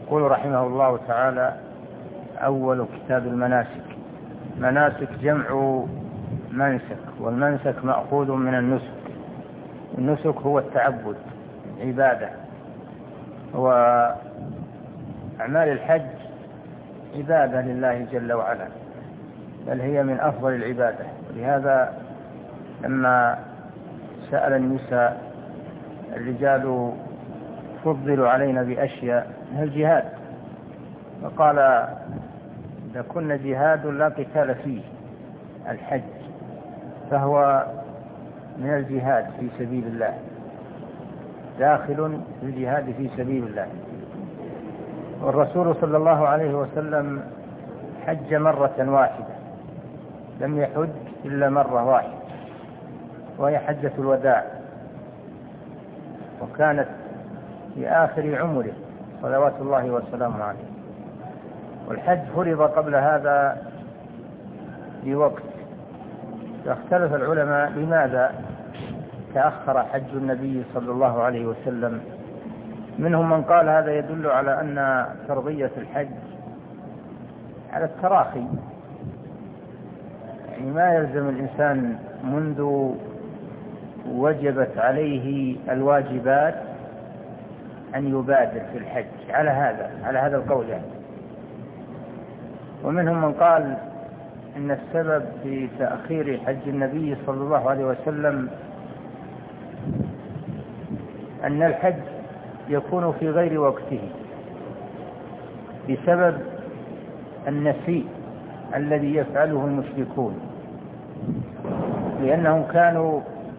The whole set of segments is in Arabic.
يقول رحمه الله تعالى: أول كتاب المناسك. مناسك جمع منسك، والمنسك مأخوذ من النسك. النسك هو التعبد، عبادة. وأعمال الحج عبادة لله جل وعلا، بل هي من أفضل العبادة. ولهذا لما سأل النساء الرجال فضلوا علينا بأشياء من الجهاد، فقال: إذا كنا جهاد لا قتال فيه الحج، فهو من الجهاد في سبيل الله، داخل في الجهاد في سبيل الله. والرسول صلى الله عليه وسلم حج مرة واحدة، لم يحج إلا مرة واحدة، وهي حجة الوداع، وكانت في آخر عمره صلوات الله وسلامه عليه. والحج فرض قبل هذا بوقت، فاختلف العلماء لماذا تأخر حج النبي صلى الله عليه وسلم. منهم من قال هذا يدل على أن فرضية الحج على التراخي، يعني ما يلزم الإنسان منذ وجبت عليه الواجبات أن يبادر في الحج على هذا القول يعني. ومنهم من قال إن السبب في تأخير حج النبي صلى الله عليه وسلم أن الحج يكون في غير وقته بسبب النسيء الذي يفعله المشركون، لأنهم كانوا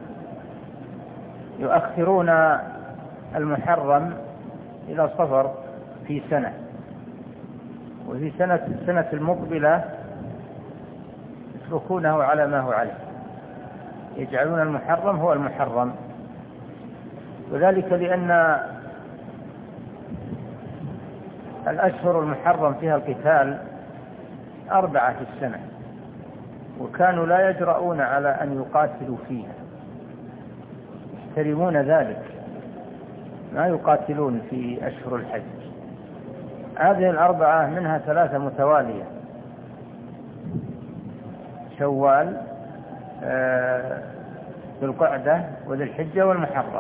يؤخرون المحرم إلى صفر في سنة، وفي السنة المقبلة يتركونه على ما هو عليه، يجعلون المحرم هو المحرم. وذلك لأن الأشهر المحرم فيها القتال 4 في السنة، وكانوا لا يجرؤون على أن يقاتلوا فيها، يحترمون ذلك، ما يقاتلون في أشهر الحج. هذه 4 منها 3 متوالية: شوال، ذو القعدة وذي الحجة والمحرم،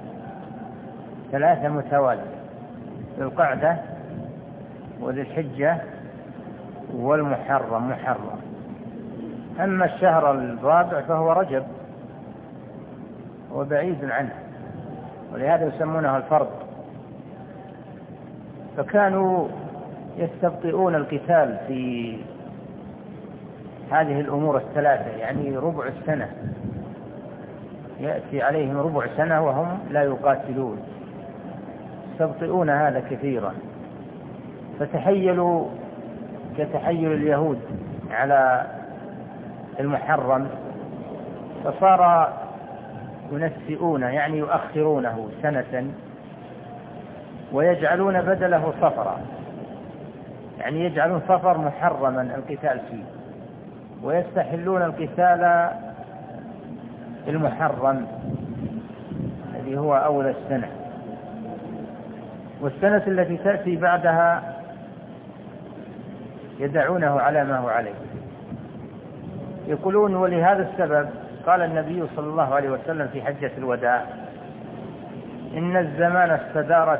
3 متوالية: ذو القعدة وذي الحجة والمحرم محرم. أما الشهر الرابع فهو رجب، وبعيد عنه، ولهذا يسمونه الفرض. فكانوا يستبطئون القتال في هذه الأمور 3، يعني ربع السنة يأتي عليهم ربع سنة وهم لا يقاتلون، يستبطئون هذا كثيرا. فتحيلوا كتحيل اليهود على المحرم، فصار ينسئون، يعني يؤخرونه سنة، ويجعلون بدله صفرا، يعني يجعلون صفر محرما القتال فيه، ويستحلون القتال المحرم الذي هو أول السنة. والسنة التي تأتي بعدها يدعونه على ما هو عليه. يقولون: ولهذا السبب قال النبي صلى الله عليه وسلم في حجة الوداع: إن الزمان استدار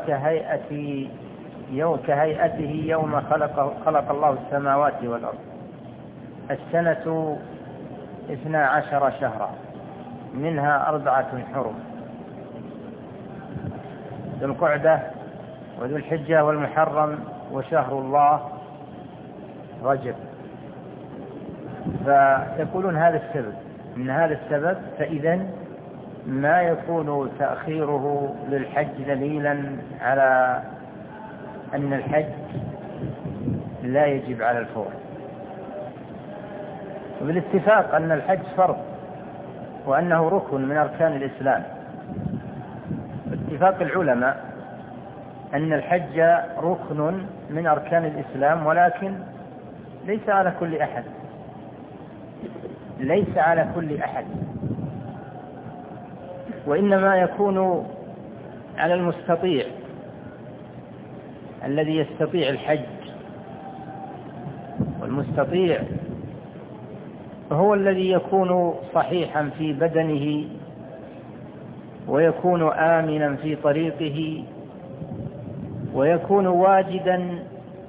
كهيئته يوم خلق الله السماوات والأرض. السنة 12 شهرا، منها 4 حرم: ذو القعدة وذو الحجة والمحرم وشهر الله رجب. فيقولون هذا السبب، من هذا السبب، فإذا ما يكون تأخيره للحج دليلا على أن الحج لا يجب على الفور. وبالاتفاق أن الحج فرض، وأنه ركن من أركان الإسلام. باتفاق العلماء أن الحج ركن من أركان الإسلام، ولكن ليس على كل أحد، ليس على كل أحد، وإنما يكون على المستطيع الذي يستطيع الحج. والمستطيع هو الذي يكون صحيحا في بدنه ويكون آمنا في طريقه ويكون واجدا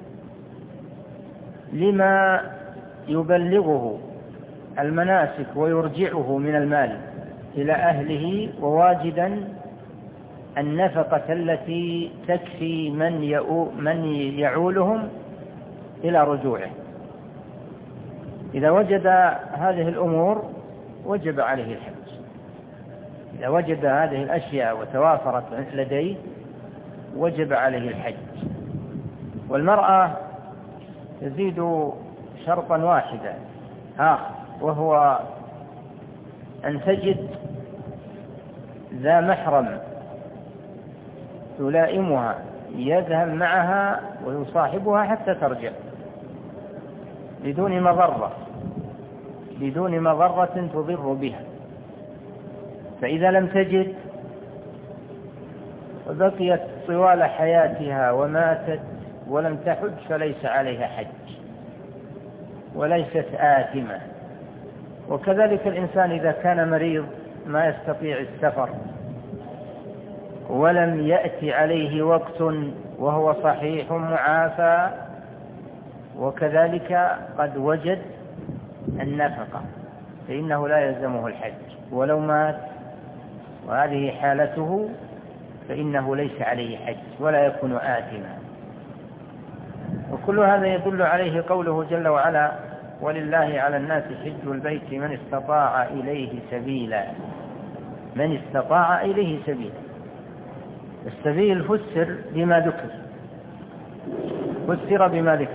لما يبلغه المناسك ويرجعه من المال إلى أهله، وواجدا النفقة التي تكفي من يعولهم إلى رجوعه. إذا وجد هذه الأمور وجب عليه الحج. إذا وجد هذه الأشياء وتوافرت لديه وجب عليه الحج. والمرأة تزيد شرطا واحدا وهو أن تجد ذا محرم يلائمها يذهب معها ويصاحبها حتى ترجع بدون مضرة تضر بها. فإذا لم تجد وبقيت طوال حياتها وماتت ولم تحج فليس عليها حج وليست آثمة. وكذلك الإنسان إذا كان مريض ما يستطيع السفر ولم يأتي عليه وقت وهو صحيح معافى وكذلك قد وجد النفقة فإنه لا يلزمه الحج ولو مات وهذه حالته فإنه ليس عليه حج ولا يكون آثما. وكل هذا يدل عليه قوله جل وعلا: ولله على الناس حج البيت من استطاع إليه سبيلا. من استطاع إليه سبيلا. السبيل فسر بما ذكر،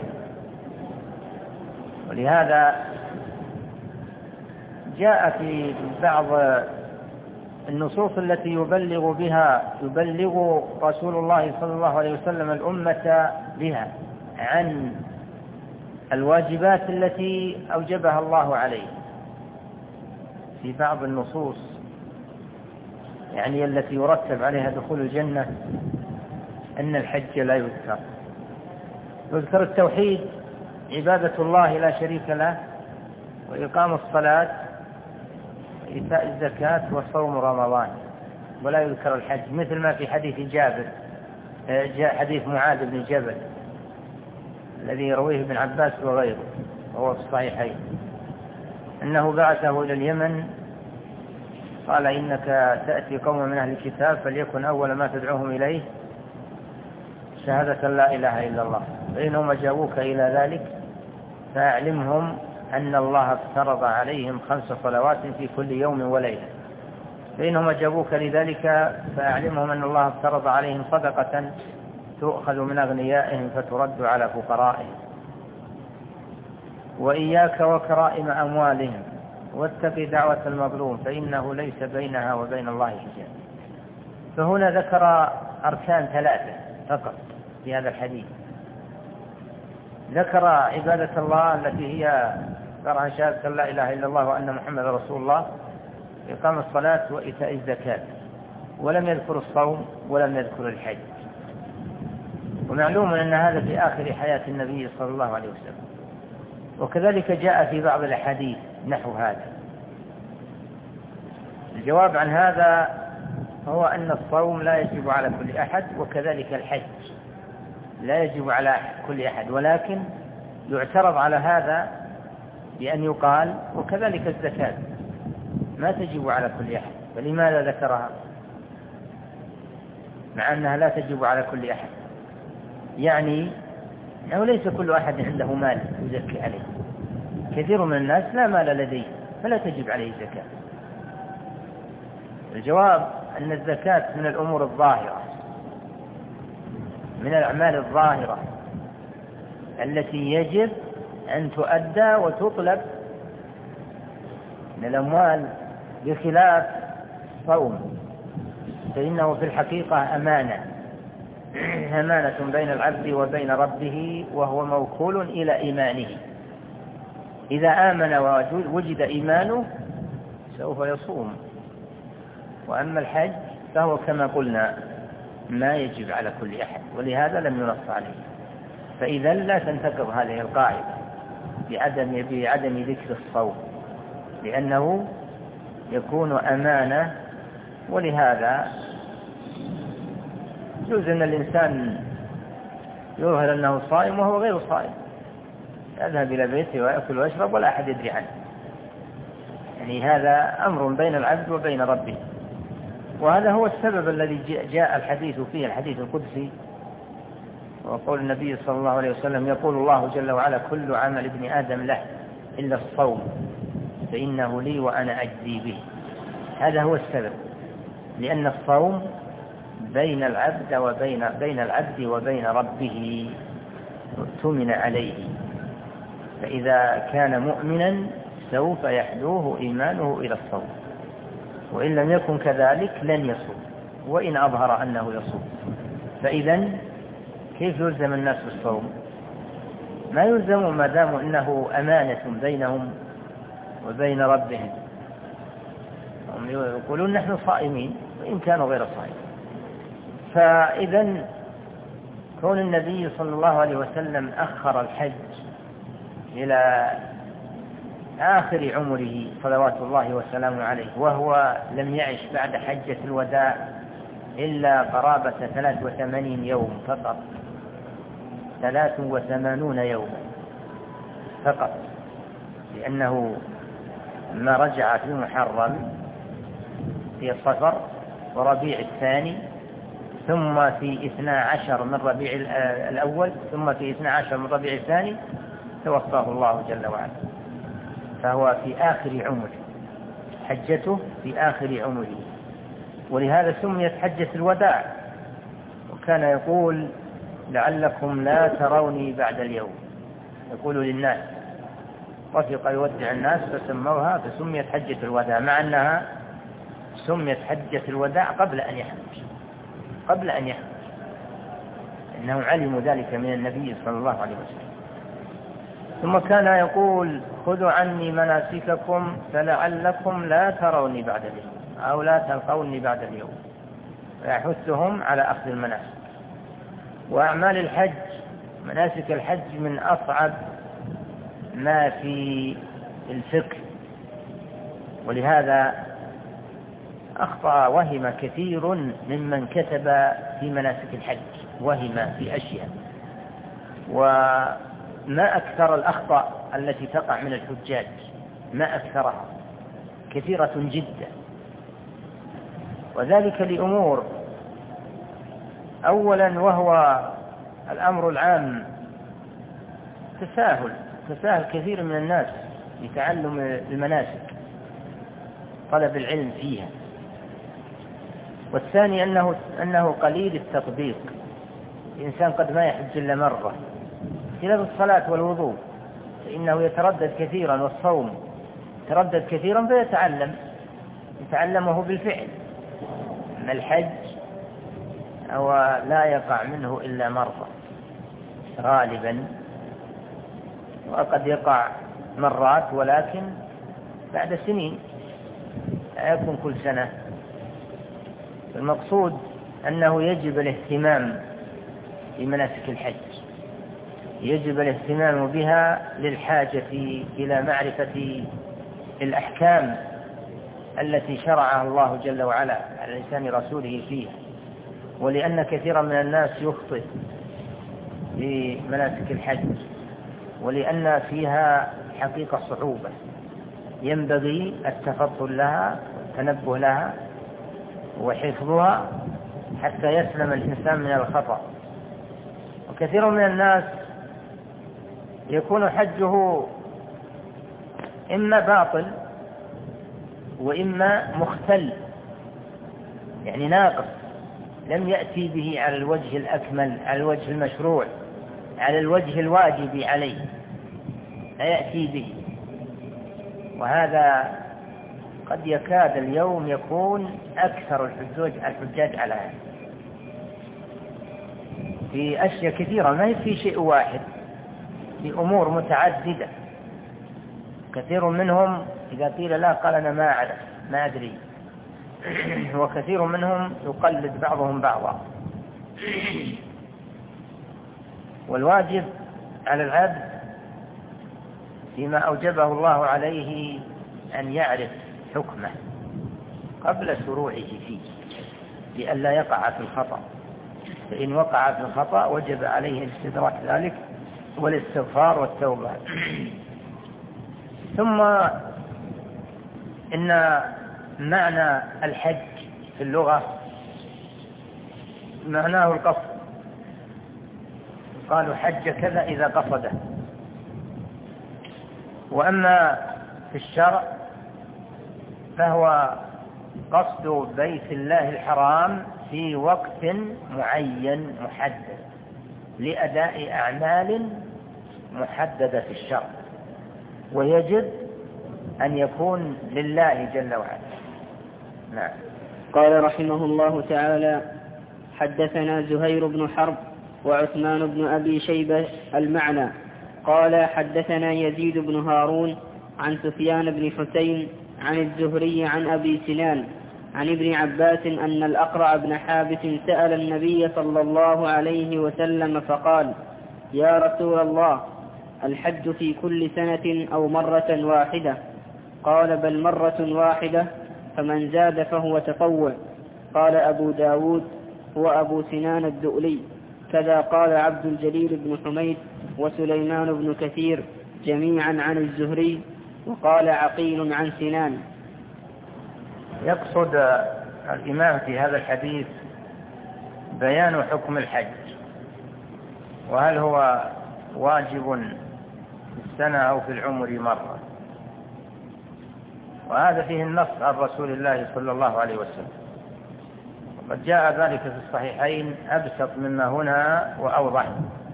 ولهذا جاء في بعض النصوص التي يبلغ رسول الله صلى الله عليه وسلم الأمة بها عن الواجبات التي أوجبها الله عليه. في بعض النصوص يعني التي يرتب عليها دخول الجنة أن الحج لا يذكر التوحيد، عبادة الله لا شريك له، وإقام الصلاة، وإيتاء الزكاة، وصوم رمضان، ولا يذكر الحج، مثل ما في حديث معاذ بن جبل الذي يرويه ابن عباس وغيره وهو في الصحيحين أنه بعثه إلى اليمن قال: إنك تأتي قوم من أهل الكتاب فليكن أول ما تدعوهم إليه شهادة لا إله إلا الله، فإنهم أجابوك إلى ذلك فأعلمهم أن الله افترض عليهم 5 صلوات في كل يوم وليلة، فإنهم أجابوك لذلك فأعلمهم أن الله افترض عليهم صدقة تؤخذ من أغنيائهم فترد على فقرائهم، وإياك وكرائم أموالهم، واتق دعوة المظلوم فإنه ليس بينها وبين الله حجاب. فهنا ذكر أركان 3 فقط في هذا الحديث. ذكر عبادة الله التي هي ذكرها شهادة لا إله إلا الله وأن محمد رسول الله، إقام الصلاة، وإيتاء الزكاة، ولم يذكر الصوم ولم يذكر الحج. ومعلوم أن هذا في آخر حياة النبي صلى الله عليه وسلم. وكذلك جاء في بعض الأحاديث نحو هذا. الجواب عن هذا هو أن الصوم لا يجب على كل أحد، وكذلك الحج لا يجب على كل أحد، ولكن يعترض على هذا بأن يقال وكذلك الزكاة ما تجب على كل أحد، فلماذا ذكرها مع أنها لا تجب على كل أحد؟ يعني أنه ليس كل أحد عنده مال يزكي عليه، كثير من الناس لا مال لديه فلا تجب عليه زكاة. الجواب أن الزكاة من الأمور الظاهرة، من الأعمال الظاهرة التي يجب أن تؤدى وتطلب من الأموال، بخلاف الصوم فإنه في الحقيقة أمانة بين العبد وبين ربه، وهو موكول إلى إيمانه. إذا آمن ووجد إيمانه سوف يصوم. وأما الحج فهو كما قلنا ما يجب على كل أحد، ولهذا لم ينص عليه. فإذا لا تنتقض هذه القاعدة بعدم ذكر الصوم، لأنه يكون أمانة. ولهذا يجوز أن الإنسان يظهر أنه صائم وهو غير صائم، يذهب إلى بيته ويأكل ويشرب ولا أحد يدري عنه. يعني هذا أمر بين العبد وبين ربه، وهذا هو السبب الذي جاء الحديث فيه، الحديث القدسي، وقول النبي صلى الله عليه وسلم: يقول الله جل وعلا: كل عمل ابن آدم له إلا الصوم فإنه لي وأنا أجزي به. هذا هو السبب، لأن الصوم بين العبد وبين ربه، اؤتمن عليه. فإذا كان مؤمنا سوف يحدوه إيمانه إلى الصوم، وإن لم يكن كذلك لن يصوم وإن أظهر أنه يصوم. فإذا كيف يلزم الناس بالصوم؟ ما يلزمون ما دام إنه أمانة بينهم وبين ربهم. هم يقولون نحن صائمين وإن كانوا غير صائمين. فإذا كون النبي صلى الله عليه وسلم أخر الحج إلى آخر عمره صلوات الله وسلامه عليه، وهو لم يعش بعد حجة الوداع إلا قرابة 83 يوم فقط، 83 يوم فقط، لأنه ما رجع في محرم في صفر وربيع الثاني، ثم في 12 من ربيع الأول، ثم في 12 من ربيع الثاني توفاه الله جل وعلا. فهو في آخر عمره، حجته في آخر عمره، ولهذا سميت حجة الوداع. وكان يقول: لعلكم لا تروني بعد اليوم، يقول للناس، رفق يودع الناس فسموها، فسميت حجة الوداع، مع أنها سميت حجة الوداع قبل أن يحج، إنهم علموا ذلك من النبي صلى الله عليه وسلم. ثم كان يقول: خذوا عني مناسككم فلعلكم لا تروني بعد اليوم، أو لا تلقوني بعد اليوم، ويحثهم على أخذ المناسك. وأعمال الحج، مناسك الحج، من أصعب ما في الفقه، ولهذا أخطأ وهم كثير ممن كتب في مناسك الحج، وهم في أشياء. وما أكثر الأخطاء التي تقع من الحجاج، ما أكثرها، كثيرة جدا، وذلك لأمور. أولا وهو الأمر العام، تساهل كثير من الناس لتعلم المناسك، طلب العلم فيها. والثاني أنه قليل التطبيق، الإنسان قد ما يحج إلا مرة، خلاف الصلاة والوضوء فإنه يتردد كثيرا، والصوم يتردد كثيرا يتعلمه بالفعل. أما الحج أو لا يقع منه إلا مرة غالبا، وقد يقع مرات ولكن بعد سنين، لا يكون كل سنة. المقصود أنه يجب الاهتمام بمناسك الحج، يجب الاهتمام بها للحاجة إلى معرفة الأحكام التي شرعها الله جل وعلا على لسان رسوله فيها، ولأن كثيرا من الناس يخطئ في مناسك الحج، ولأن فيها حقيقة صعوبة ينبغي التفضل لها والتنبه لها وحفظها حتى يسلم الإنسان من الخطأ. وكثير من الناس يكون حجه إما باطل وإما مختل، يعني ناقص، لم يأتي به على الوجه الأكمل، على الوجه المشروع، على الوجه الواجب عليه، لا يأتي به. وهذا قد يكاد اليوم يكون أكثر الحجاج على هذا في أشياء كثيرة، ما هي في شيء واحد، في أمور متعددة. كثير منهم إذا قيل لا قال أنا ما أعرف، ما أدري. وكثير منهم يقلد بعضهم بعضا، والواجب على العبد فيما أوجبه الله عليه أن يعرف حكمه قبل شروعه فيه لئلا يقع في الخطأ، فإن وقع في الخطأ وجب عليه الاستدراك ذلك والاستغفار والتوبة. ثم إن معنى الحج في اللغة معناه القصد، قالوا حج كذا إذا قصده. وأما في الشرع فهو قصد بيت الله الحرام في وقت معين محدد لأداء أعمال محددة في الشرع، ويجب أن يكون لله جل وعلا. نعم. قال رحمه الله تعالى: حدثنا زهير بن حرب وعثمان بن أبي شيبة المعنى. قال حدثنا يزيد بن هارون عن سفيان بن حسين عن الزهري عن أبي سنان عن ابن عباس أن الأقرع بن حابس سأل النبي صلى الله عليه وسلم فقال: يا رسول الله، الحج في كل سنة أو مرة واحدة؟ قال: بل مرة واحدة، فمن زاد فهو تطوع. قال أبو داود: هو أبو سنان الدؤلي. كذا قال عبد الجليل بن حميد وسليمان بن كثير جميعا عن الزهري، وقال عقيل عن سنان. يقصد الإمام في هذا الحديث بيان حكم الحج، وهل هو واجب في السنة أو في العمر مرة، وهذا فيه النص عن رسول الله صلى الله عليه وسلم. وقد جاء ذلك في الصحيحين أبسط مما هنا وأوضح،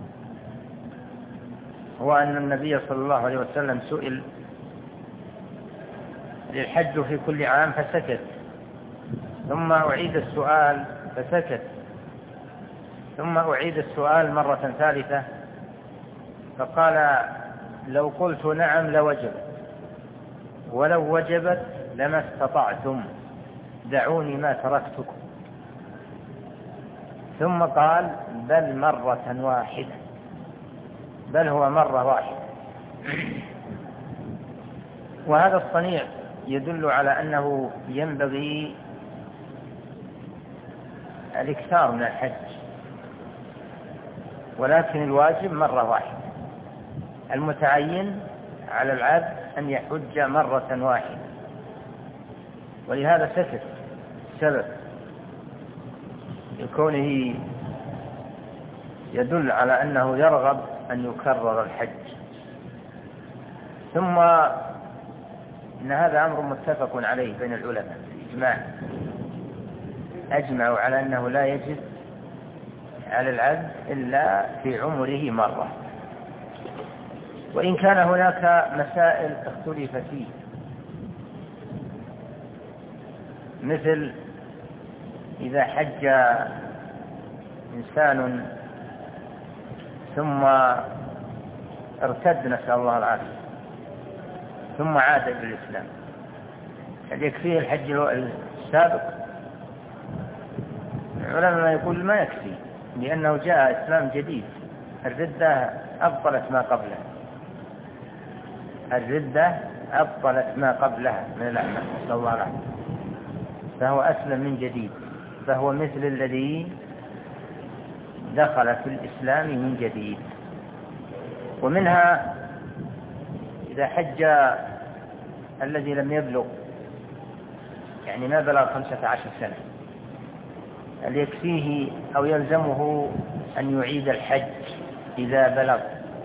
هو أن النبي صلى الله عليه وسلم سئل للحج في كل عام فسكت، ثم أعيد السؤال فسكت، ثم أعيد السؤال مرة ثالثة فقال: لو قلت نعم لوجبت، ولو وجبت لما استطعتم، دعوني ما تركتكم. ثم قال: بل مرة واحدة، بل هو مرة واحدة. وهذا الصنيع يدل على أنه ينبغي الاكثار من الحج، ولكن الواجب مرة واحدة. المتعين على العبد أن يحج مرة واحدة، ولهذا سكت سبب لكونه يدل على أنه يرغب أن يكرر الحج. ثم إن هذا أمر متفق عليه بين العلماء إجماع، أجمعوا على أنه لا يجب على العبد إلا في عمره مرة، وإن كان هناك مسائل اختلف فيه، مثل إذا حج إنسان ثم ارتد نسأل الله العافية ثم عاد إلى الإسلام، هل يكفيه الحج السابق؟ العلماء يقول ما يكفي، لأنه جاء إسلام جديد. الردة أبطلت ما قبلها، الردة أبطلت ما قبلها من الأعمال نسأل الله العافية، فهو أسلم من جديد، فهو مثل الذي دخل في الإسلام من جديد. ومنها إذا حج الذي لم يبلغ، يعني ما بلغ 15 سنة، هل يكفيه أو يلزمه أن يعيد الحج إذا بلغ؟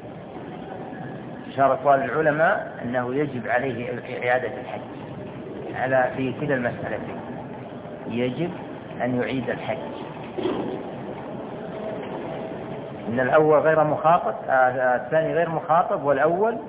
إشارة أقوال العلماء أنه يجب عليه إعادة الحج على في كلا المسألتين، يجب أن يعيد الحج. إن الأول غير مخاطب، الثاني غير مخاطب، والأول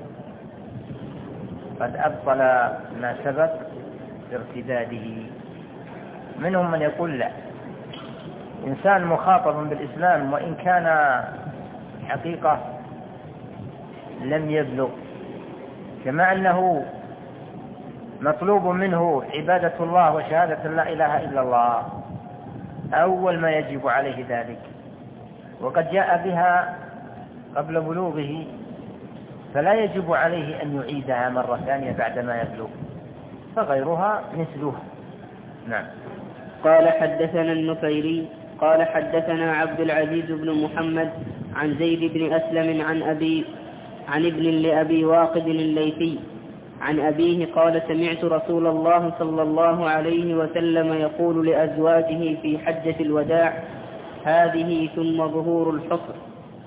قد أبطل ما سبق بارتداده. منهم من يقول لا، إنسان مخاطب بالإسلام وإن كان حقيقة لم يبلغ، كما أنه مطلوب منه عبادة الله وشهادة لا إله إلا الله، أول ما يجب عليه ذلك، وقد جاء بها قبل بلوغه، فلا يجب عليه أن يعيدها مرة ثانية بعدما يبلغ، فغيرها مثله. نعم. قال حدثنا النفيلي قال حدثنا عبد العزيز بن محمد عن زيد بن أسلم عن ابن لأبي واقد الليثي عن أبيه قال سمعت رسول الله صلى الله عليه وسلم يقول لأزواجه في حجة الوداع هذه ثم ظهور الحصر،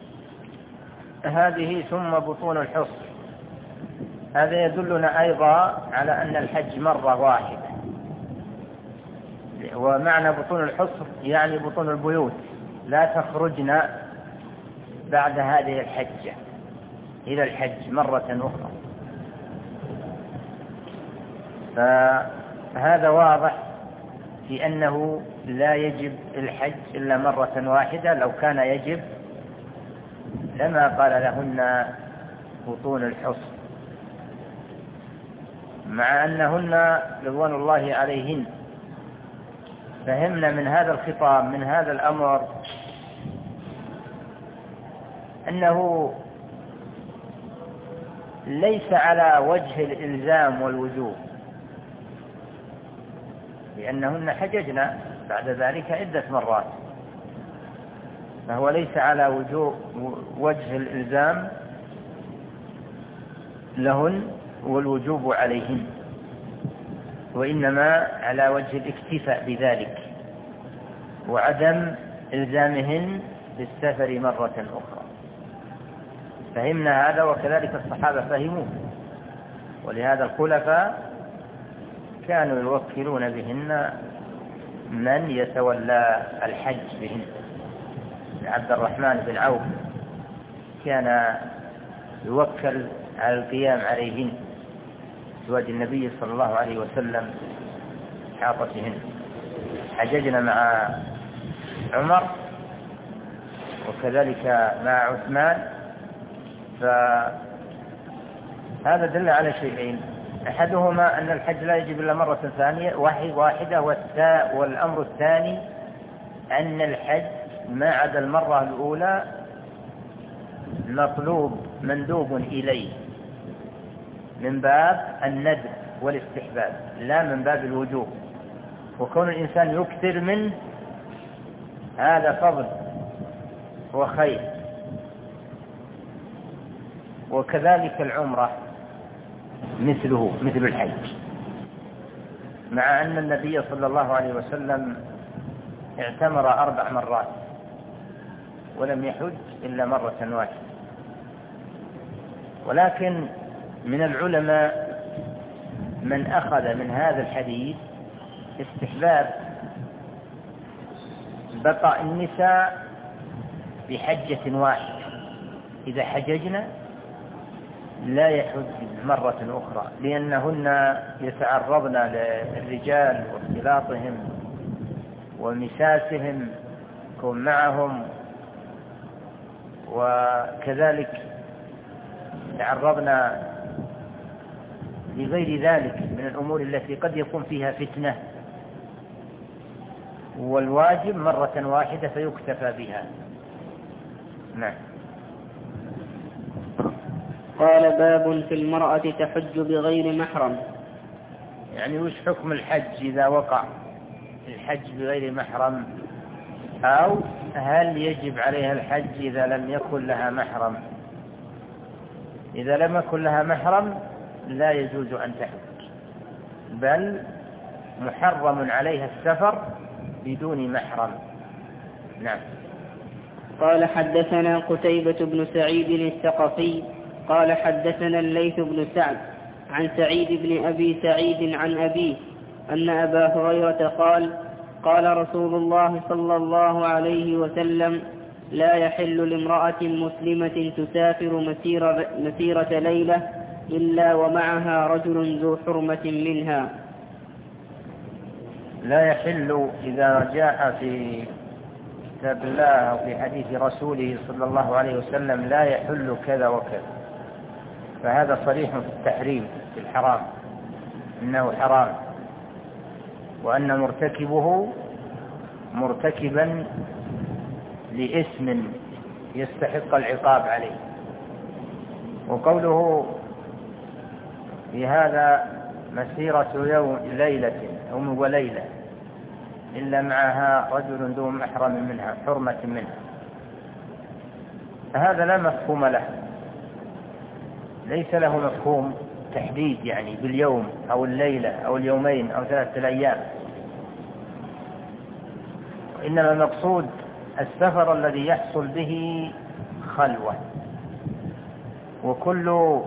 هذه ثم بطون الحصر. هذا يدلنا أيضا على أن الحج مرة واحدة، ومعنى بطون الحصر يعني بطون البيوت، لا تخرجن بعد هذه الحجة إلى الحج مرة أخرى. فهذا واضح في أنه لا يجب الحج إلا مرة واحدة، لو كان يجب لما قال لهن بطون الحصر، مع أنهن رضوان الله عليهن فهمنا من هذا الخطاب من هذا الأمر أنه ليس على وجه الإلزام والوجوب، لأنهن حججنا بعد ذلك عدة مرات، فهو ليس على وجه الإلزام لهن والوجوب عليهن، وإنما على وجه الاكتفاء بذلك وعدم إلزامهن بالسفر مرة أخرى. فهمنا هذا، وكذلك الصحابة فهموه، ولهذا الخلفاء كانوا يوكلون بهن من يتولى الحج بهن. عبد الرحمن بن عوف كان يوكل على القيام عليهن، أزواج النبي صلى الله عليه وسلم حاطتهن. حججنا مع عمر وكذلك مع عثمان، فهذا دل على شيئين: أحدهما أن الحج لا يجب إلا مرة ثانية واحدة، والأمر الثاني أن الحج ما عدا المرة الأولى مندوب إليه من باب الندب والاستحباب لا من باب الوجوب، وكون الإنسان يكثر منه هذا فضل وخير. وكذلك العمرة مثل الحج، مع أن النبي صلى الله عليه وسلم اعتمر 4 مرات ولم يحج إلا مرة واحدة. ولكن من العلماء من أخذ من هذا الحديث استحباب بقاء النساء بحجة واحدة، إذا حججنا لا يحج مرة أخرى، لأنهن يتعرضن للرجال واختلاطهم ومساسهم كن معهم، وكذلك تعرضنا لغير ذلك من الأمور التي قد يكون فيها فتنة، والواجب مرة واحدة فيكتفى بها. نعم. قال باب في المرأة تحج بغير محرم. يعني وش حكم الحج إذا وقع الحج بغير محرم، أو هل يجب عليها الحج إذا لم يكن لها محرم؟ إذا لم يكن لها محرم لا يجوز أن تحج، بل محرم عليها السفر بدون محرم. نعم. قال حدثنا قتيبة بن سعيد الثقفي قال حدثنا الليث بن سعد عن سعيد بن أبي سعيد عن أبيه أن أبا هريرة قال رسول الله صلى الله عليه وسلم: لا يحل لامرأة مسلمة تسافر مسيرة ليلة إلا ومعها رجل ذو حرمة منها. لا يحل إذا جاء في كتاب الله أو في حديث رسوله صلى الله عليه وسلم لا يحل كذا وكذا، فهذا صريح في التحريم، في الحرام، إنه حرام، وأن مرتكبه مرتكبا لإثم يستحق العقاب عليه. وقوله في هذا مسيرة ليلة يوم وليلة إلا معها رجل ذو محرم منها حرمة منها، هذا لا مفهوم له، ليس له مفهوم تحديد يعني باليوم أو الليلة أو اليومين أو 3 أيام، إنما المقصود السفر الذي يحصل به خلوة، وكل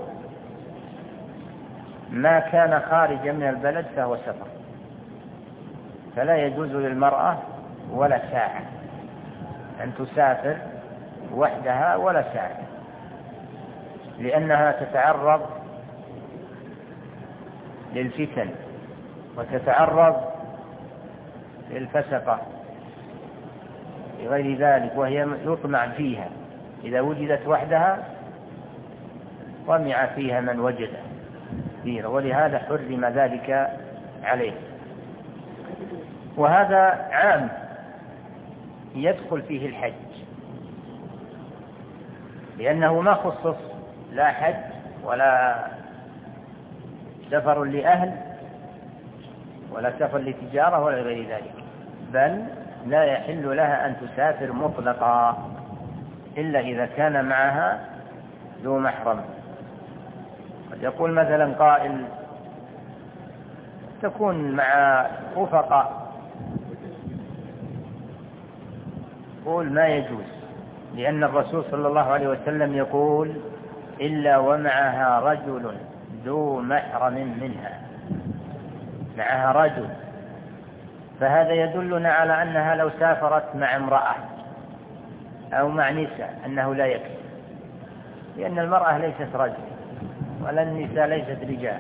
ما كان خارجا من البلد فهو سفر، فلا يجوز للمرأة ولا ساعة أن تسافر وحدها ولا ساعة، لأنها تتعرض للفتن وتتعرض للفسقة لغير ذلك، وهي يطمع فيها إذا وجدت وحدها طمع فيها من وجده فيها، ولهذا حرم ذلك عليه. وهذا عام يدخل فيه الحج، لأنه ما خصص لا حج ولا سفر لأهل ولا سفر لتجارة ولا غير ذلك، بل لا يحل لها أن تسافر مطلقا إلا إذا كان معها ذو محرم. قد يقول مثلا قائل تكون مع رفقاء، قول ما يجوز، لأن الرسول صلى الله عليه وسلم يقول إلا ومعها رجل ذو محرم منها، معها رجل، فهذا يدلنا على أنها لو سافرت مع امرأة أو مع نساء أنه لا يكفي، لأن المرأة ليست رجل ولا النساء ليست رجال.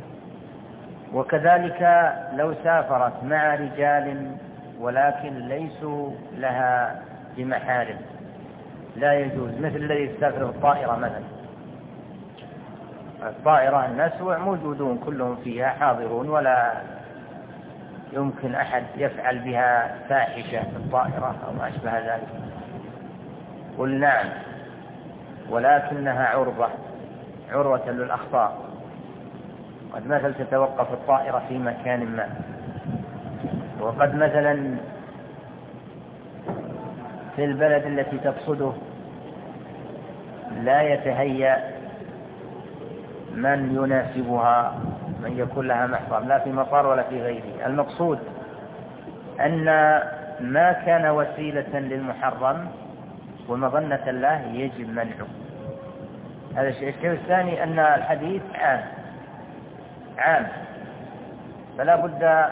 وكذلك لو سافرت مع رجال ولكن ليسوا لها بمحارم لا يجوز، مثل الذي يسافر في الطائرة مثلا، الطائرة الناس موجودون كلهم فيها حاضرون ولا يمكن أحد يفعل بها فاحشة في الطائرة أو ما أشبه ذلك. قل نعم، ولكنها عروة للأخطار، قد مثل تتوقف الطائرة في مكان ما، وقد مثلا في البلد التي تقصده لا يتهيأ من يناسبها من يكون لها محرم لا في مطار ولا في غيره. المقصود أن ما كان وسيلة للمحرم ومظنة الله يجب منعه. هذا الشيء. الشيء الثاني أن الحديث عام فلا بد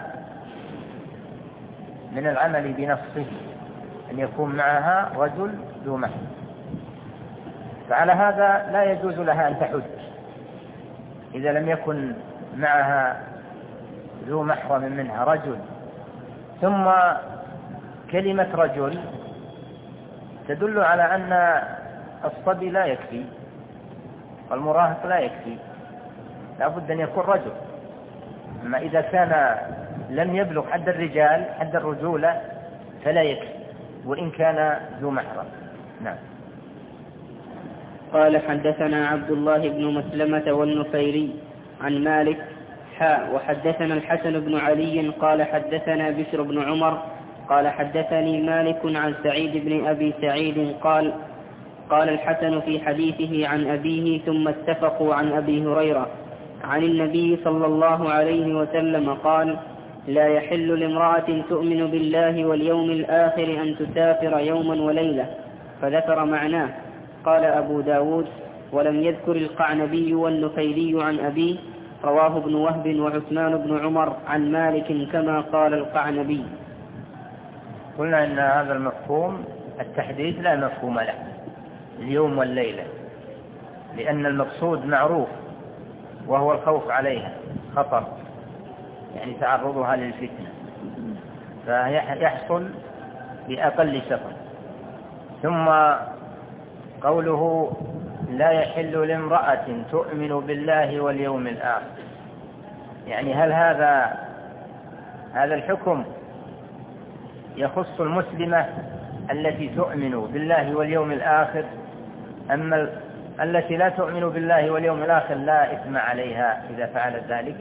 من العمل بنصه أن يكون معها رجل ذو محرم، فعلى هذا لا يجوز لها أن تحج إذا لم يكن معها ذو محرم منها رجل. ثم كلمة رجل تدل على أن الصبي لا يكفي والمراهق لا يكفي، لا بد أن يكون رجل. أما إذا كان لم يبلغ حد الرجال حد الرجولة فلا يكفي وإن كان ذو محرم. نعم. قال حدثنا عبد الله بن مسلمة والنفيري عن مالك وحدثنا الحسن بن علي قال حدثنا بشر بن عمر قال حدثني مالك عن سعيد بن أبي سعيد قال الحسن في حديثه عن أبيه ثم اتفقوا عن أبي هريرة عن النبي صلى الله عليه وسلم قال لا يحل لامرأة تؤمن بالله واليوم الآخر أن تسافر يوما وليلة، فذكر معناه. قال أبو داود ولم يذكر القعنبي والنفيلي عن أبيه، رواه ابن وهب وعثمان بن عمر عن مالك كما قال القعنبي. قلنا أن هذا المفهوم التحديث لا مفهوم له اليوم والليلة، لأن المقصود معروف وهو الخوف عليها خطر، يعني تعرضها للفتنة، فيحصل بأقل سفر. ثم قوله لا يحل لامرأة تؤمن بالله واليوم الآخر، يعني هل هذا الحكم يخص المسلمة التي تؤمن بالله واليوم الآخر، أما التي لا تؤمن بالله واليوم الآخر لا إثم عليها إذا فعلت ذلك.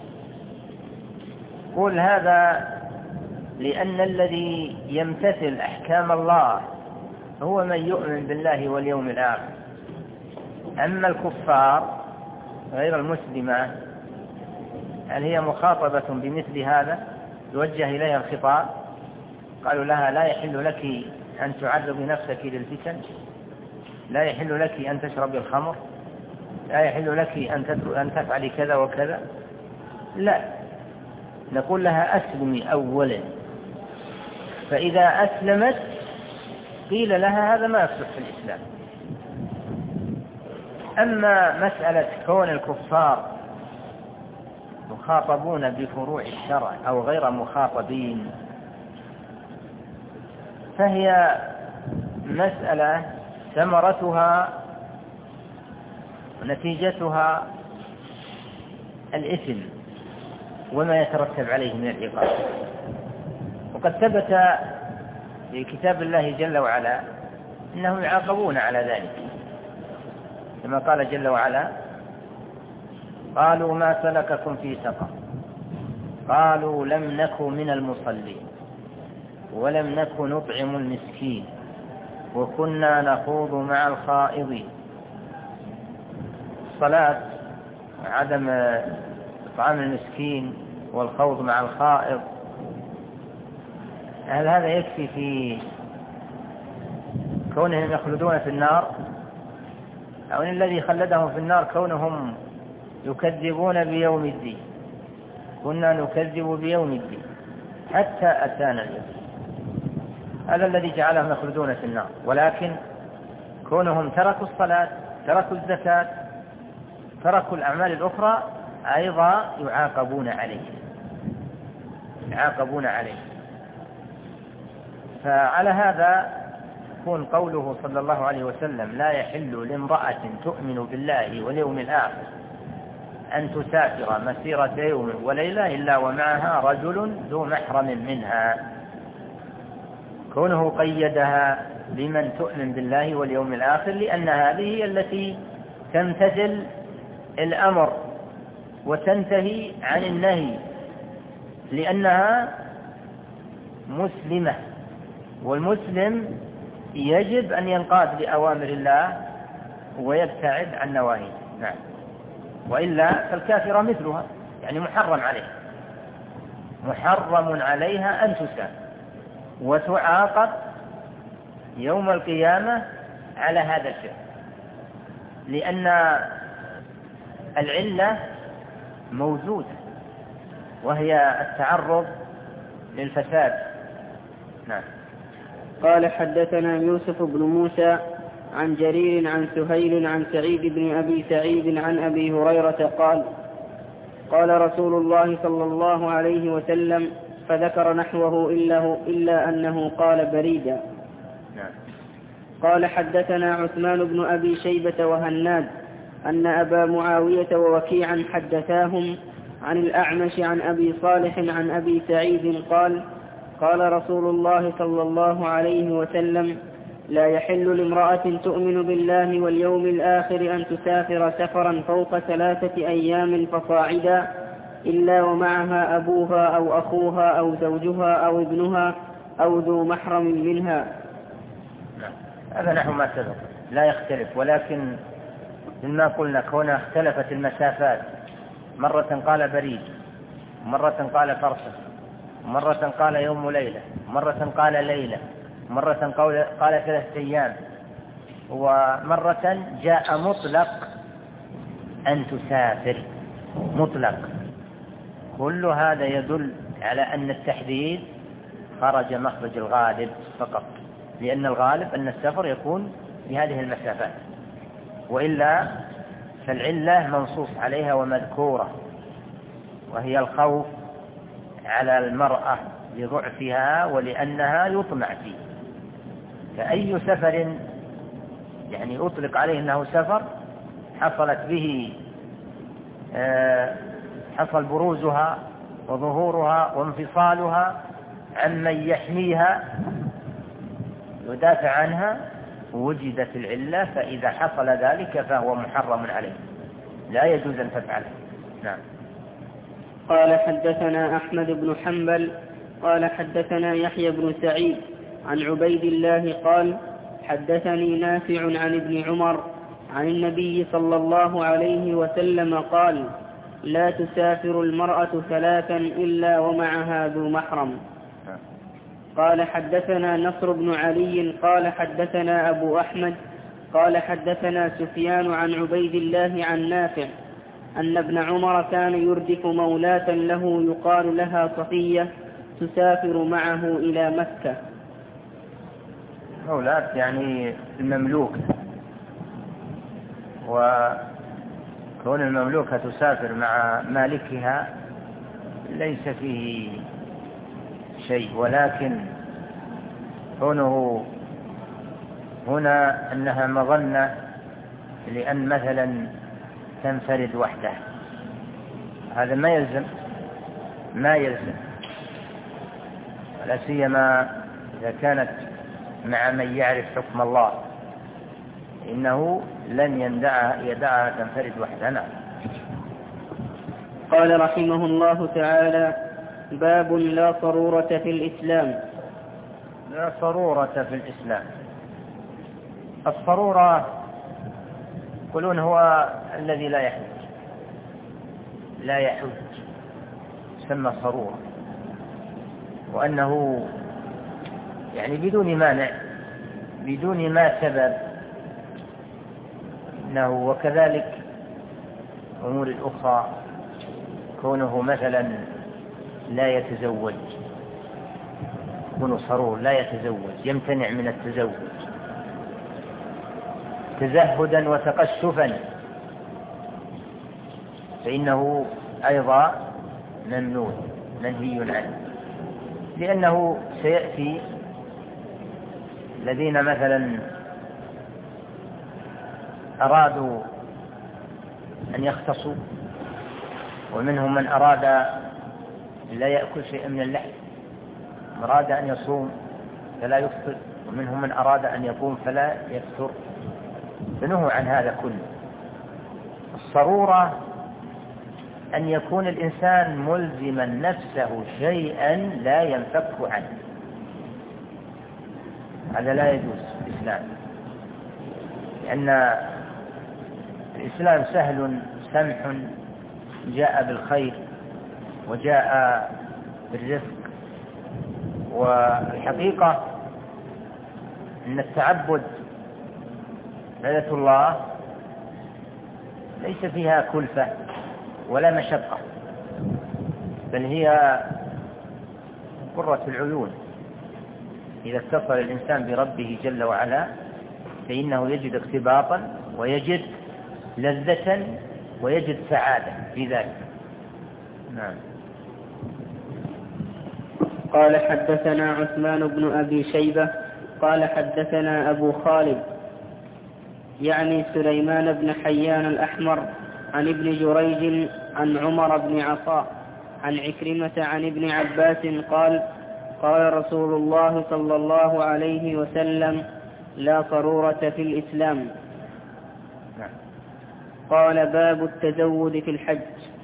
قل هذا لأن الذي يمتثل أحكام الله هو من يؤمن بالله واليوم الآخر. أما الكفار غير المسلمة هل هي مخاطبة بمثل هذا؟ توجه إليها الخطاب، قالوا لها لا يحل لك أن تعرضي نفسك للفتن، لا يحل لك أن تشربي الخمر، لا يحل لك أن تفعلي كذا وكذا. لا، نقول لها أسلمي أولا، فإذا أسلمت قيل لها هذا ما يصلح في الإسلام. أما مسألة كون الكفار مخاطبون بفروع الشرع أو غير مخاطبين فهي مسألة ثمرتها ونتيجتها الإثم وما يترتب عليه من العقاب. وقد ثبت في كتاب الله جل وعلا إنهم يعاقبون على ذلك، كما قال جل وعلا: قالوا ما سلككم في سقر قالوا لم نك من المصلين ولم نك نطعم المسكين وكنا نخوض مع الخائضين. الصلاة، عدم إطعام المسكين والخوض مع الخائض، هل هذا يكفي في كونهم يخلدون في النار، أو إن الذي خلدهم في النار كونهم يكذبون بيوم الدين؟ كنا نكذب بيوم الدين حتى أتانا اليقين، هذا الذي جعلهم يخلدون في النار. ولكن كونهم تركوا الصلاة، تركوا الزكاة، تركوا الأعمال الأخرى أيضا يعاقبون عليه. فعلى هذا يكون قوله صلى الله عليه وسلم: لا يحل لامرأة تؤمن بالله واليوم الآخر أن تسافر مسيرة يوم وليلة إلا ومعها رجل ذو محرم منها. كونه قيدها لمن تؤمن بالله واليوم الآخر لأن هذه هي التي تمتثل الأمر وتنتهي عن النهي، لأنها مسلمة، والمسلم يجب أن ينقاد لأوامر الله ويبتعد عن نواهيه. نعم، وإلا فالكافرة مثلها، يعني محرم عليها أن تسافر وتعاقب يوم القيامة على هذا الشيء، لأن العلة موجودة وهي التعرض للفساد. نعم. قال: حدثنا يوسف بن موسى عن جرير عن سهيل عن سعيد بن أبي سعيد عن أبي هريرة قال: قال رسول الله صلى الله عليه وسلم، فذكر نحوه إلا أنه قال بريدا. قال: حدثنا عثمان بن أبي شيبة وهناد أن أبا معاوية ووكيعا حدثاهم عن الأعمش عن أبي صالح عن أبي سعيد قال: قال رسول الله صلى الله عليه وسلم: لا يحل لامرأة تؤمن بالله واليوم الآخر أن تسافر سفرا فوق 3 أيام فصاعدا إلا ومعها أبوها أو أخوها أو زوجها أو ابنها أو ذو محرم منها. هذا نحو ما سبق لا يختلف، ولكن مما قلنا كونها اختلفت المسافات، مرة قال بريد، مرة قال فرسخ، مرة قال يوم وليلة، مرة قال ليلة، مرة قال 3 أيام، ومرة جاء مطلق أن تسافر مطلق. كل هذا يدل على أن التحديد خرج مخرج الغالب فقط، لأن الغالب أن السفر يكون بهذه المسافات، وإلا فالعلة منصوص عليها ومذكورة، وهي الخوف على المرأة لضعفها ولأنها يطمع فيه. فأي سفر يعني أطلق عليه أنه سفر حصلت به حصل بروزها وظهورها وانفصالها، عمن يحميها يدافع عنها وجدت العلة، فإذا حصل ذلك فهو محرم عليه، لا يجوز أن تفعله. نعم. قال حدثنا أحمد بن حنبل قال حدثنا يحيى بن سعيد عن عبيد الله قال حدثني نافع عن ابن عمر عن النبي صلى الله عليه وسلم قال لا تسافر المرأة ثلاثا إلا ومعها ذو محرم. قال حدثنا نصر بن علي قال حدثنا أبو أحمد قال حدثنا سفيان عن عبيد الله عن نافع أن ابن عمر كان يردف مولاة له يقال لها صفية تسافر معه إلى مكة. مولاة يعني المملوك، وكون المملوكة تسافر مع مالكها ليس فيه شيء، ولكن كونه هنا أنها مظنة لأن مثلا تنفرد وحدها، هذا ما يلزم لا سيما إذا كانت مع من يعرف حكم الله، إنه لن يدعها تنفرد وحدها. قال رحمه الله تعالى باب لا صرورة في الإسلام. لا صرورة في الإسلام. الصرورة يقولون هو الذي لا يحج يسمى صرورة، وأنه يعني بدون مانع بدون ما سبب إنه، وكذلك أمور الأخرى كونه مثلا لا يتزوج، كونه صرور لا يتزوج، يمتنع من التزوج تزهدا وتقشفا، فإنه أيضا ممنوع منهي عنه، لأنه سيأتي الذين مثلا أرادوا أن يختصوا، ومنهم من أراد لا يأكل شيئا من اللحم، أراد أن يصوم فلا يفطر، ومنهم من أراد أن يقوم فلا يفطر، فنهوا عن هذا كله. الصرورة أن يكون الإنسان ملزما نفسه شيئا لا ينفك عنه، هذا لا يجوز في الإسلام، لأن الإسلام سهل سمح، جاء بالخير وجاء بالرفق. والحقيقة أن التعبد عبادة الله ليس فيها كلفة ولا مشقة، بل هي قرة العيون. إذا اتصل الإنسان بربه جل وعلا فإنه يجد اختباطا ويجد لذة ويجد سعادة في ذلك. نعم. قال حدثنا عثمان بن أبي شيبة قال حدثنا أبو خالد يعني سليمان بن حيان الأحمر عن ابن جريج عن عمر بن عطاء عن عكرمة عن ابن عباس قال قال رسول الله صلى الله عليه وسلم لا صرورة في الإسلام. قال باب التزود في الحج.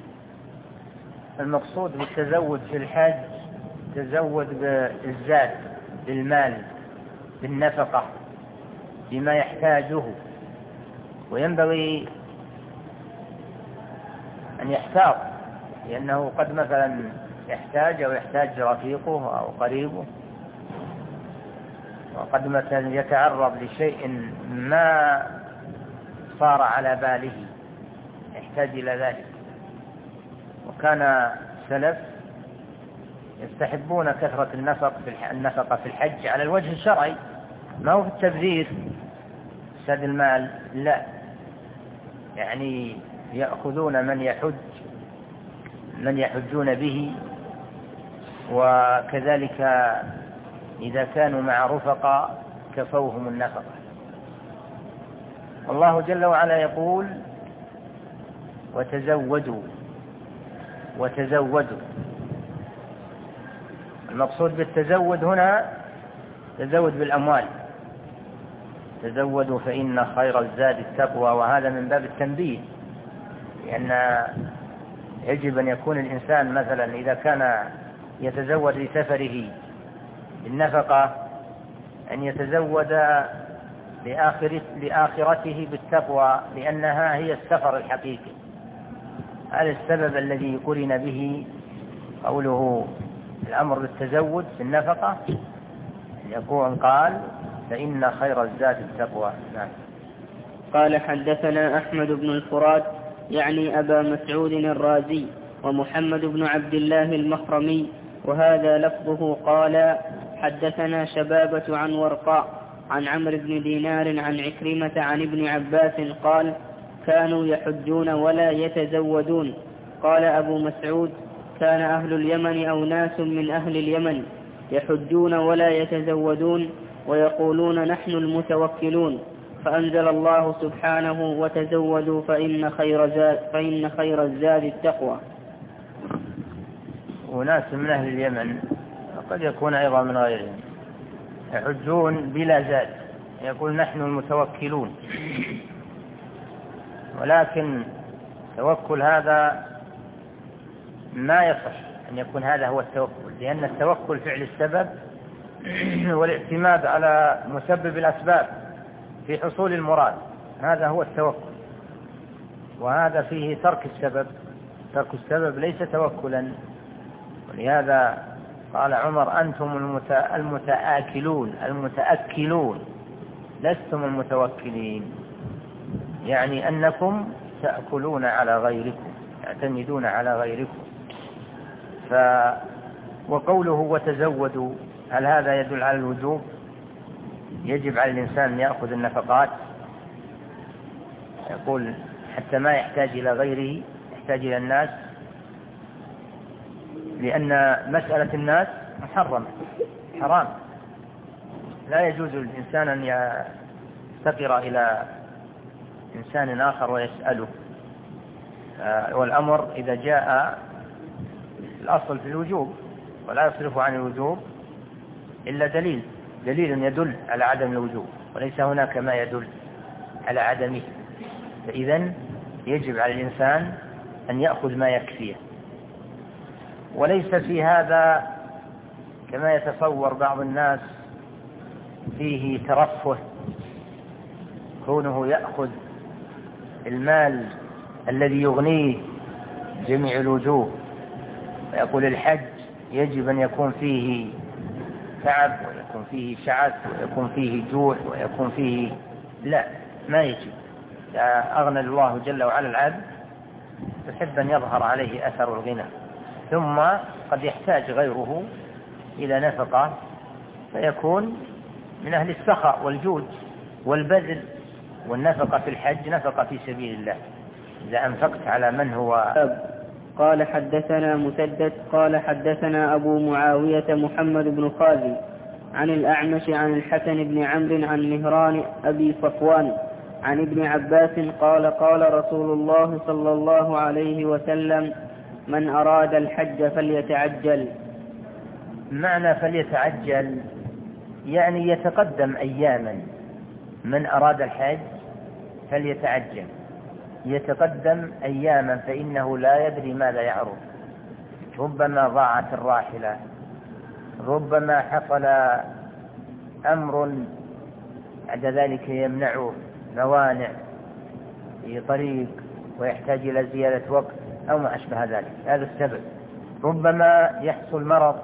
المقصود بالتزود في الحج تزود بالزاد، بالمال، بالنفقة، بما يحتاجه، وينبغي أن يحتاط، لأنه قد مثلا يحتاج أو يحتاج رفيقه أو قريبه، وقد مثلا يتعرض لشيء ما صار على باله يحتاج إلى ذلك. وكان سلف يستحبون كثرة النفقة في الحج على الوجه الشرعي، ما هو في التبذير سد المال، لا، يعني يأخذون من يحجون به، وكذلك إذا كانوا مع رفقاء كفوهم النفقة. الله جل وعلا يقول وتزودوا. المقصود بالتزود هنا تزود بالأموال، تزودوا فإن خير الزاد التقوى، وهذا من باب التنبيه، لأن يجب أن يكون الإنسان مثلا إذا كان يتزود لسفره بالنفقة أن يتزود لآخرته بالتقوى، لأنها هي السفر الحقيقي. هذا السبب الذي قرن به قوله الأمر بالتزود في النفقة، يكون قال فإن خير الزاد التقوى. نعم. قال حدثنا أحمد بن الفرات يعني أبا مسعود الرازي ومحمد بن عبد الله المخرمي، وهذا لفظه. قال حدثنا شبابة عن ورقاء عن عمرو بن دينار عن عكرمة عن ابن عباس قال كانوا يحجون ولا يتزودون. قال أبو مسعود كان أهل اليمن أو ناس من أهل اليمن يحجون ولا يتزودون ويقولون نحن المتوكلون، فأنزل الله سبحانه وتزودوا فإن خير الزاد التقوى. وناس من أهل اليمن قد يكون أيضا من غيرهم يحجون بلا زاد، يقول نحن المتوكلون، ولكن توكل هذا ما يصح أن يكون هذا هو التوكل، لأن التوكل فعل السبب والاعتماد على مسبب الأسباب في حصول المراد، هذا هو التوكل، وهذا فيه ترك السبب. ترك السبب ليس توكلا، ولهذا قال عمر أنتم المتأكلون لستم المتوكلين، يعني أنكم تأكلون على غيركم، تعتمدون على غيركم. وقوله وتزودوا هل هذا يدل على الوجوب؟ يجب على الإنسان أن يأخذ النفقات، يقول حتى ما يحتاج إلى غيره، يحتاج إلى الناس، لأن مسألة الناس محرمة حرام، لا يجوز للإنسان أن يفتقر إلى إنسان آخر ويسأله. والأمر إذا جاء الأصل في الوجوب، ولا يصرف عن الوجوب إلا دليل يدل على عدم الوجوب، وليس هناك ما يدل على عدمه، فإذن يجب على الإنسان أن يأخذ ما يكفيه. وليس في هذا كما يتصور بعض الناس فيه ترفه، كونه يأخذ المال الذي يغنيه جميع الوجوه، ويقول الحج يجب أن يكون فيه تعب ويكون فيه شعث ويكون فيه جوع ويكون فيه، لا، ما يجب. أغنى الله جل وعلا العبد يحب أن يظهر عليه أثر الغنى، ثم قد يحتاج غيره إلى نفقة فيكون من أهل السخاء والجود والبذل، والنفقة في الحج نفقة في سبيل الله إذا أنفقت على من هو. قال حدثنا مسدد قال حدثنا أبو معاوية محمد بن خازي عن الأعمش عن الحسن بن عمرو عن مهران أبي صفوان عن ابن عباس قال قال رسول الله صلى الله عليه وسلم من أراد الحج فليتعجل. معنى فليتعجل يعني يتقدم أياما، من أراد الحج فليتعجل، يتقدم أياما، فإنه لا يدري ماذا يعرض، ربما ضاعت الراحلة، ربما حصل أمر بعد ذلك يمنعه موانع في طريق ويحتاج إلى زيادة وقت أو ما أشبه ذلك، هذا السبب، ربما يحصل مرض.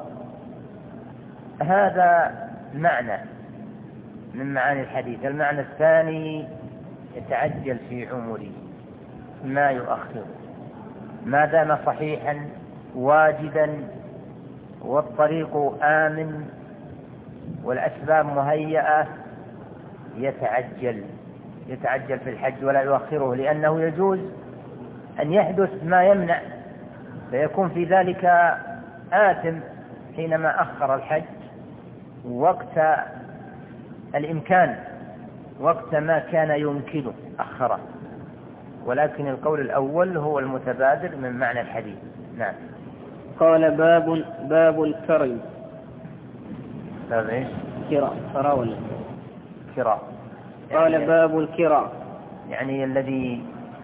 هذا معنى من معاني الحديث. المعنى الثاني يتعجل في عمره، ما يؤخر، ما دام صحيحا واجدا والطريق آمن والأسباب مهيئة يتعجل في الحج ولا يؤخره، لأنه يجوز أن يحدث ما يمنع، فيكون في ذلك آثم حينما أخر الحج وقت الإمكان، وقت ما كان يمكنه أخره. ولكن القول الأول هو المتبادر من معنى الحديث. نعم. قال باب الكري. باب ايش؟ كراء فراولة. كراء. قال يعني باب الكراء، يعني الذي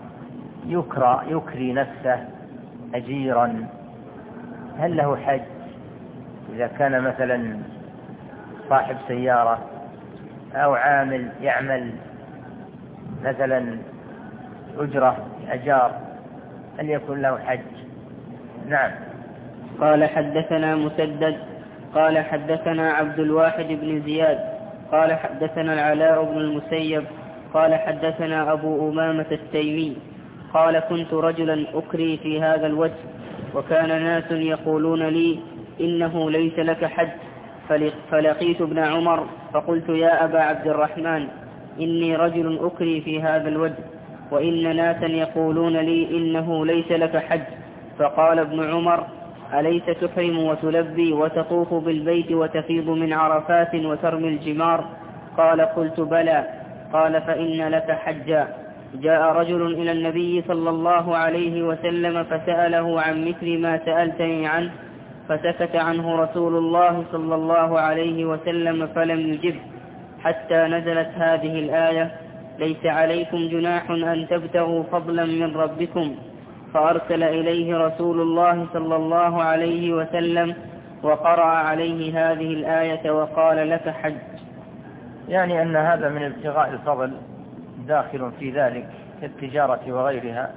يكري نفسه أجيرا، هل له حج إذا كان مثلا صاحب سيارة أو عامل يعمل مثلا أجرة أجار، هل يكون له حج؟ نعم. قال حدثنا مسدد قال حدثنا عبد الواحد بن زياد قال حدثنا العلاء بن المسيب قال حدثنا أبو أمامة التيمي قال كنت رجلا أكري في هذا الوجه، وكان ناس يقولون لي إنه ليس لك حج، فلقيت ابن عمر فقلت يا أبا عبد الرحمن إني رجل أكري في هذا الوجه، وإن ناسا يقولون لي إنه ليس لك حج. فقال ابن عمر أليس تحرم وتلبي وتطوف بالبيت وتفيض من عرفات وترمي الجمار؟ قال قلت بلى. قال فإن لك حجا. جاء رجل إلى النبي صلى الله عليه وسلم فسأله عن مثل ما سألتني عنه، فسكت عنه رسول الله صلى الله عليه وسلم فلم يجب، حتى نزلت هذه الآية ليس عليكم جناح أن تبتغوا فضلا من ربكم، فأرسل إليه رسول الله صلى الله عليه وسلم وقرأ عليه هذه الآية وقال لك حج. يعني أن هذا من ابتغاء الفضل داخل في ذلك كالتجارة وغيرها.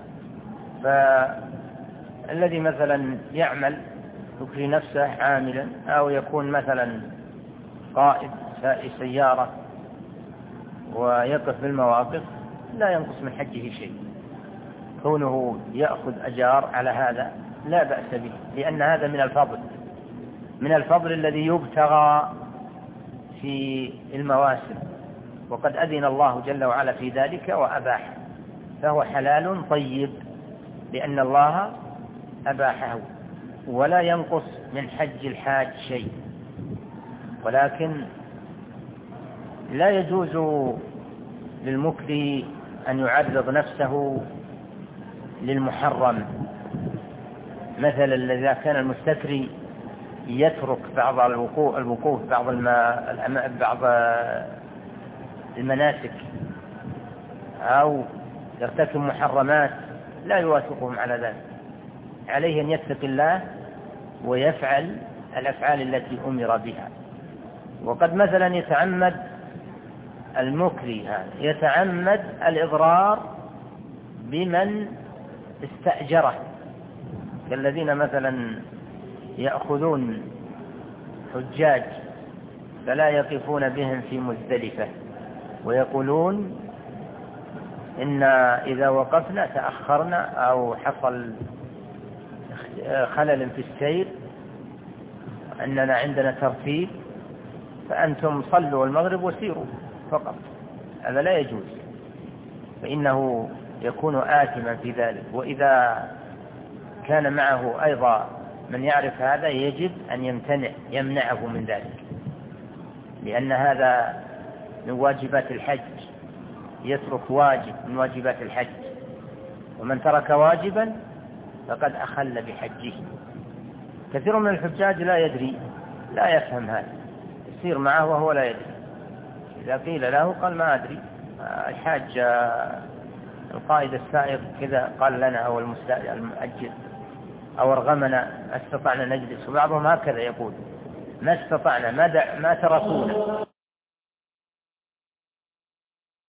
فالذي مثلا يعمل يكري نفسه عاملا، أو يكون مثلا قائد سيارة ويقف بالمواقف، لا ينقص من حجه شيء. كونه يأخذ أجار على هذا لا بأس به، لأن هذا من الفضل الذي يبتغى في المواسم، وقد أذن الله جل وعلا في ذلك وأباح، فهو حلال طيب لأن الله أباحه، ولا ينقص من حج الحاج شيء. ولكن لا يجوز للمكري أن يعرض نفسه للمحرم، مثلا إذا كان المستكري يترك بعض الوقوف بعض المناسك أو يرتكب محرمات، لا يوافقهم على ذلك. عليه أن يتقي الله ويفعل الأفعال التي أمر بها. وقد مثلا يتعمد المكري يتعمد الإضرار بمن استأجره، كالذين مثلا يأخذون حجاج فلا يقفون بهم في مزدلفة، ويقولون إن إذا وقفنا تأخرنا أو حصل خلل في السير أننا عندنا ترتيب، فأنتم صلوا المغرب وسيروا فقط. هذا لا يجوز، فإنه يكون آثما في ذلك. وإذا كان معه أيضا من يعرف هذا يجب أن يمنعه من ذلك، لأن هذا من واجبات الحج، يترك واجب من واجبات الحج، ومن ترك واجبا فقد أخل بحجه. كثير من الحجاج لا يدري، لا يفهم هذا، يصير معه وهو لا يدري. إذا قيل له قال ما أدري، الحاج القائد السائق كذا قال لنا، أو المؤجر، أو أرغمنا ما استطعنا نجلس. وبعضهم هكذا يقول ما استطعنا، ما تركونا.